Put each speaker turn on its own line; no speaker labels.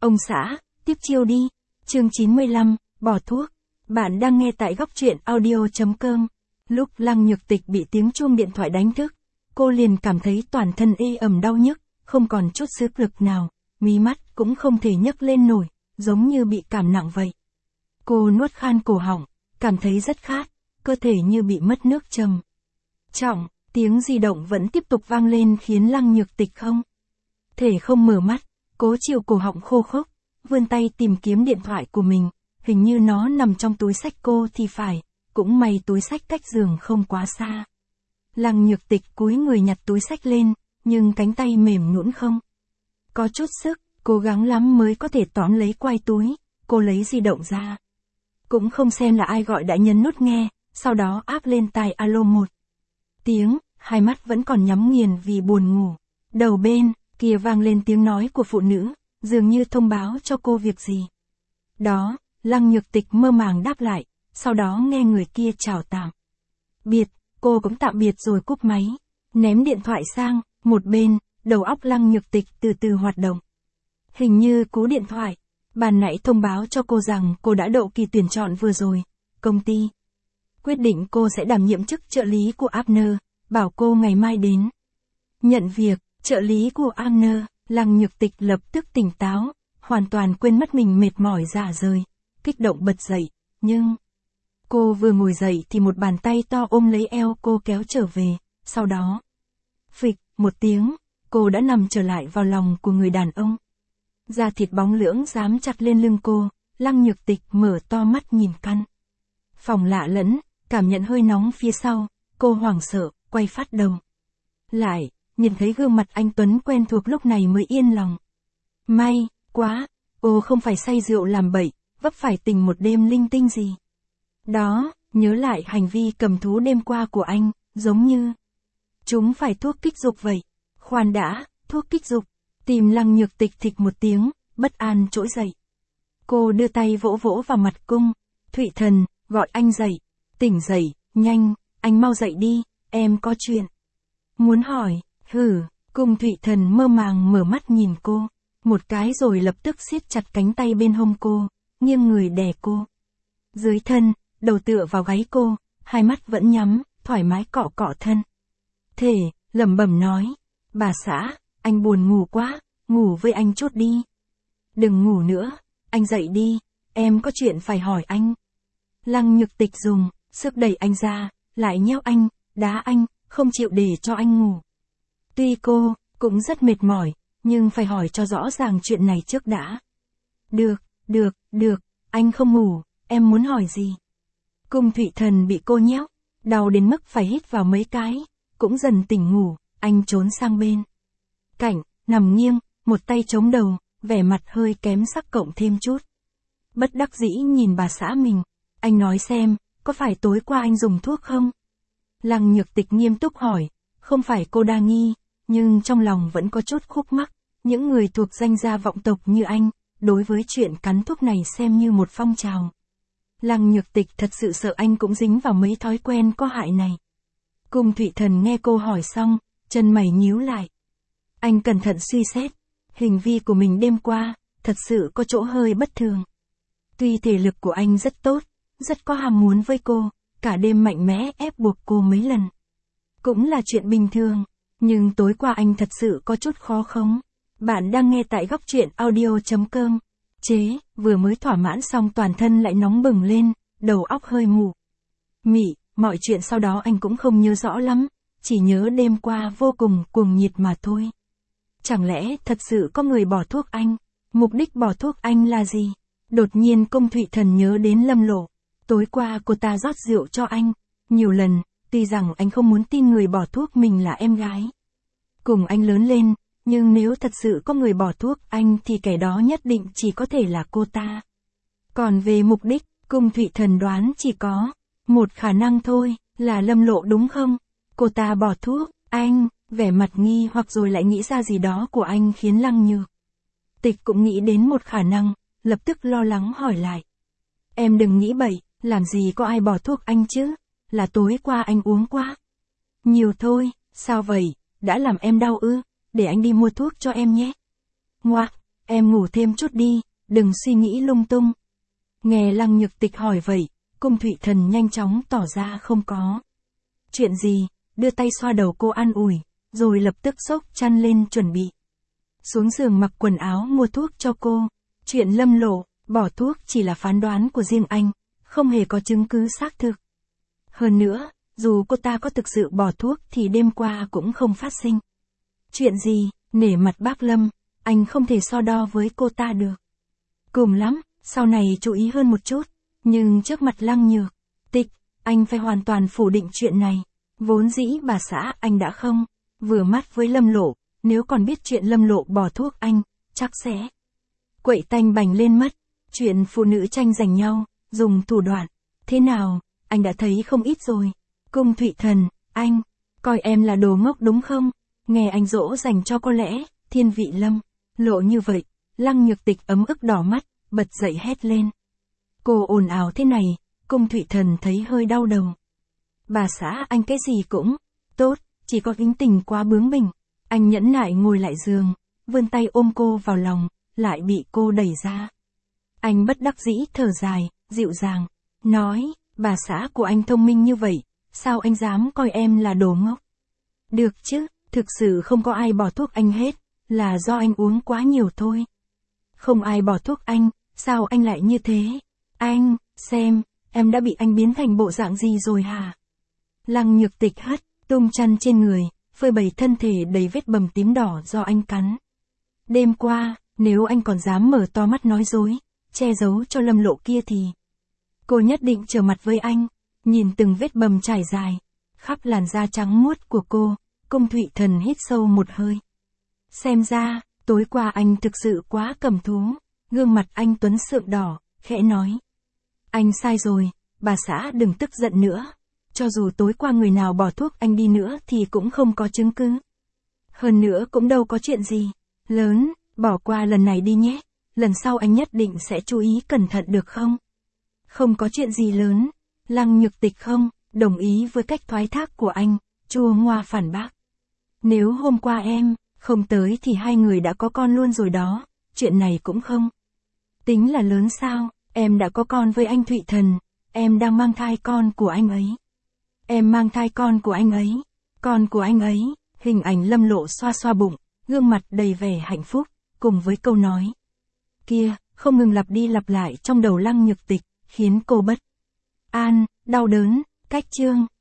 Ông xã, tiếp chiêu đi. Chương 95, bỏ thuốc. Bạn đang nghe tại góc truyện audio.com. Lúc Lăng Nhược Tịch bị tiếng chuông điện thoại đánh thức, cô liền cảm thấy toàn thân ê ẩm đau nhức, không còn chút sức lực nào, mí mắt cũng không thể nhấc lên nổi, giống như bị cảm nặng vậy. Cô nuốt khan cổ họng, cảm thấy rất khát, cơ thể như bị mất nước trầm trọng, tiếng di động vẫn tiếp tục vang lên khiến Lăng Nhược Tịch không thể không mở mắt, cố chịu cổ họng khô khốc, vươn tay tìm kiếm điện thoại của mình, hình như nó nằm trong túi xách cô thì phải, cũng may túi xách cách giường không quá xa. Lăng Nhược Tịch cúi người nhặt túi xách lên, nhưng cánh tay mềm nhũn không có chút sức, cố gắng lắm mới có thể tóm lấy quai túi, cô lấy di động ra. Cũng không xem là ai gọi đã nhấn nút nghe, sau đó áp lên tai alo một tiếng, hai mắt vẫn còn nhắm nghiền vì buồn ngủ. Đầu bên kia vang lên tiếng nói của phụ nữ, dường như thông báo cho cô việc gì đó. Lăng Nhược Tịch mơ màng đáp lại, sau đó nghe người kia chào tạm biệt, cô cũng tạm biệt rồi cúp máy, ném điện thoại sang một bên, đầu óc Lăng Nhược Tịch từ từ hoạt động. Hình như cú điện thoại ban nãy thông báo cho cô rằng cô đã đậu kỳ tuyển chọn vừa rồi, công ty quyết định cô sẽ đảm nhiệm chức trợ lý của Abner, bảo cô ngày mai đến nhận việc. Trợ lý của Abner. Lăng Nhược Tịch lập tức tỉnh táo, hoàn toàn quên mất mình mệt mỏi rã rời, kích động bật dậy, nhưng cô vừa ngồi dậy thì một bàn tay to ôm lấy eo cô kéo trở về, sau đó phịch một tiếng, cô đã nằm trở lại vào lòng của người đàn ông. Da thịt bóng lưỡng dám chặt lên lưng cô, Lăng Nhược Tịch mở to mắt nhìn căn phòng lạ lẫm, cảm nhận hơi nóng phía sau, cô hoảng sợ, quay phát đầu lại, nhìn thấy gương mặt anh Tuấn quen thuộc lúc này mới yên lòng. May quá, ô không phải say rượu làm bậy, vấp phải tình một đêm linh tinh gì đó, nhớ lại hành vi cầm thú đêm qua của anh, giống như chúng phải thuốc kích dục vậy. Khoan đã, thuốc kích dục. Tìm Lăng Nhược Tịch thịch một tiếng, bất an trỗi dậy. Cô đưa tay vỗ vỗ vào mặt Cung Thụy Thần, gọi anh dậy. Tỉnh dậy, nhanh, anh mau dậy đi, em có chuyện muốn hỏi. Hử, Cung Thụy Thần mơ màng mở mắt nhìn cô một cái rồi lập tức siết chặt cánh tay bên hông cô, nghiêng người đè cô dưới thân, đầu tựa vào gáy cô, hai mắt vẫn nhắm, thoải mái cọ cọ thân thể, lẩm bẩm nói, bà xã, anh buồn ngủ quá, ngủ với anh chút đi. Đừng ngủ nữa, anh dậy đi, em có chuyện phải hỏi anh. Lăng Nhược Tịch dùng sức đẩy anh ra, lại nhéo anh, đá anh, không chịu để cho anh ngủ. Tuy cô cũng rất mệt mỏi, nhưng phải hỏi cho rõ ràng chuyện này trước đã. Được, anh không ngủ, em muốn hỏi gì? Cung Thụy Thần bị cô nhéo, đau đến mức phải hít vào mấy cái, cũng dần tỉnh ngủ, anh trốn sang bên cạnh, nằm nghiêng, một tay chống đầu, vẻ mặt hơi kém sắc cộng thêm chút bất đắc dĩ nhìn bà xã mình. Anh nói xem, có phải tối qua anh dùng thuốc không? Lăng Nhược Tịch nghiêm túc hỏi, không phải cô đa nghi, nhưng trong lòng vẫn có chút khúc mắc. Những người thuộc danh gia vọng tộc như anh, đối với chuyện cắn thuốc này xem như một phong trào. Lăng Nhược Tịch thật sự sợ anh cũng dính vào mấy thói quen có hại này. Cung Thụy Thần nghe cô hỏi xong, chân mày nhíu lại. Anh cẩn thận suy xét, hành vi của mình đêm qua, thật sự có chỗ hơi bất thường. Tuy thể lực của anh rất tốt, rất có ham muốn với cô, cả đêm mạnh mẽ ép buộc cô mấy lần cũng là chuyện bình thường, nhưng tối qua anh thật sự có chút khó khống. Bạn đang nghe tại góc truyện audio.com. Vừa mới thỏa mãn xong toàn thân lại nóng bừng lên, đầu óc hơi mù mị, mọi chuyện sau đó anh cũng không nhớ rõ lắm, chỉ nhớ đêm qua vô cùng cuồng nhiệt mà thôi. Chẳng lẽ thật sự có người bỏ thuốc anh? Mục đích bỏ thuốc anh là gì? Đột nhiên Cung Thụy Thần nhớ đến Lâm Lộ. Tối qua cô ta rót rượu cho anh nhiều lần, tuy rằng anh không muốn tin người bỏ thuốc mình là em gái cùng anh lớn lên, nhưng nếu thật sự có người bỏ thuốc anh thì kẻ đó nhất định chỉ có thể là cô ta. Còn về mục đích, Cung Thụy Thần đoán chỉ có một khả năng thôi, là Lâm Lộ đúng không? Cô ta bỏ thuốc, anh, vẻ mặt nghi hoặc rồi lại nghĩ ra gì đó của anh khiến Lăng Nhược Tịch cũng nghĩ đến một khả năng, lập tức lo lắng hỏi lại. Em đừng nghĩ bậy, làm gì có ai bỏ thuốc anh chứ? Là tối qua anh uống quá nhiều thôi, sao vậy? Đã làm em đau ư? Để anh đi mua thuốc cho em nhé. Ngoạc, em ngủ thêm chút đi, đừng suy nghĩ lung tung. Nghe Lăng Nhược Tịch hỏi vậy, Cung Thụy Thần nhanh chóng tỏ ra không có chuyện gì, đưa tay xoa đầu cô an ủi, rồi lập tức xốc chăn lên chuẩn bị xuống giường mặc quần áo mua thuốc cho cô. Chuyện Lâm Lộ bỏ thuốc chỉ là phán đoán của riêng anh, không hề có chứng cứ xác thực. Hơn nữa, dù cô ta có thực sự bỏ thuốc thì đêm qua cũng không phát sinh chuyện gì. Nể mặt bác Lâm, anh không thể so đo với cô ta được. Cùng lắm, sau này chú ý hơn một chút, nhưng trước mặt Lăng Nhược Tịch, anh phải hoàn toàn phủ định chuyện này. Vốn dĩ bà xã anh đã không vừa mắt với Lâm Lộ, nếu còn biết chuyện Lâm Lộ bỏ thuốc anh, chắc sẽ quậy tanh bành lên mất. Chuyện phụ nữ tranh giành nhau, dùng thủ đoạn thế nào, anh đã thấy không ít rồi. Cung Thụy Thần, anh coi em là đồ ngốc đúng không? Nghe anh dỗ dành cho có lẽ thiên vị Lâm Lộ như vậy. Lăng Nhược Tịch ấm ức đỏ mắt, bật dậy hét lên. Cô ồn ào thế này, Cung Thụy Thần thấy hơi đau đầu. Bà xã anh cái gì cũng tốt, chỉ có tính tình quá bướng bỉnh. Anh nhẫn nại ngồi lại giường, vươn tay ôm cô vào lòng, lại bị cô đẩy ra. Anh bất đắc dĩ thở dài, dịu dàng, nói, bà xã của anh thông minh như vậy, sao anh dám coi em là đồ ngốc? Được chứ, thực sự không có ai bỏ thuốc anh hết, là do anh uống quá nhiều thôi. Không ai bỏ thuốc anh, sao anh lại như thế? Anh, xem, em đã bị anh biến thành bộ dạng gì rồi hả? Lăng Nhược Tịch hất tung chăn trên người, phơi bày thân thể đầy vết bầm tím đỏ do anh cắn. Đêm qua, nếu anh còn dám mở to mắt nói dối, che giấu cho Lâm Lộ kia thì cô nhất định trở mặt với anh. Nhìn từng vết bầm trải dài khắp làn da trắng muốt của cô, Cung Thụy Thần hít sâu một hơi. Xem ra, tối qua anh thực sự quá cầm thú. Gương mặt anh tuấn sượng đỏ, khẽ nói. Anh sai rồi, bà xã đừng tức giận nữa. Cho dù tối qua người nào bỏ thuốc anh đi nữa thì cũng không có chứng cứ. Hơn nữa cũng đâu có chuyện gì lớn, bỏ qua lần này đi nhé. Lần sau anh nhất định sẽ chú ý cẩn thận được không? Không có chuyện gì lớn. Lăng Nhược Tịch không đồng ý với cách thoái thác của anh, chua ngoa phản bác. Nếu hôm qua em không tới thì hai người đã có con luôn rồi đó. Chuyện này cũng không tính là lớn sao? Em đã có con với anh Thụy Thần, em đang mang thai con của anh ấy. Em mang thai con của anh ấy. Con của anh ấy. Hình ảnh Lâm Lộ xoa xoa bụng, gương mặt đầy vẻ hạnh phúc, cùng với câu nói kia, không ngừng lặp đi lặp lại trong đầu Lăng Nhược Tịch, khiến cô bất an, đau đớn. Cách chương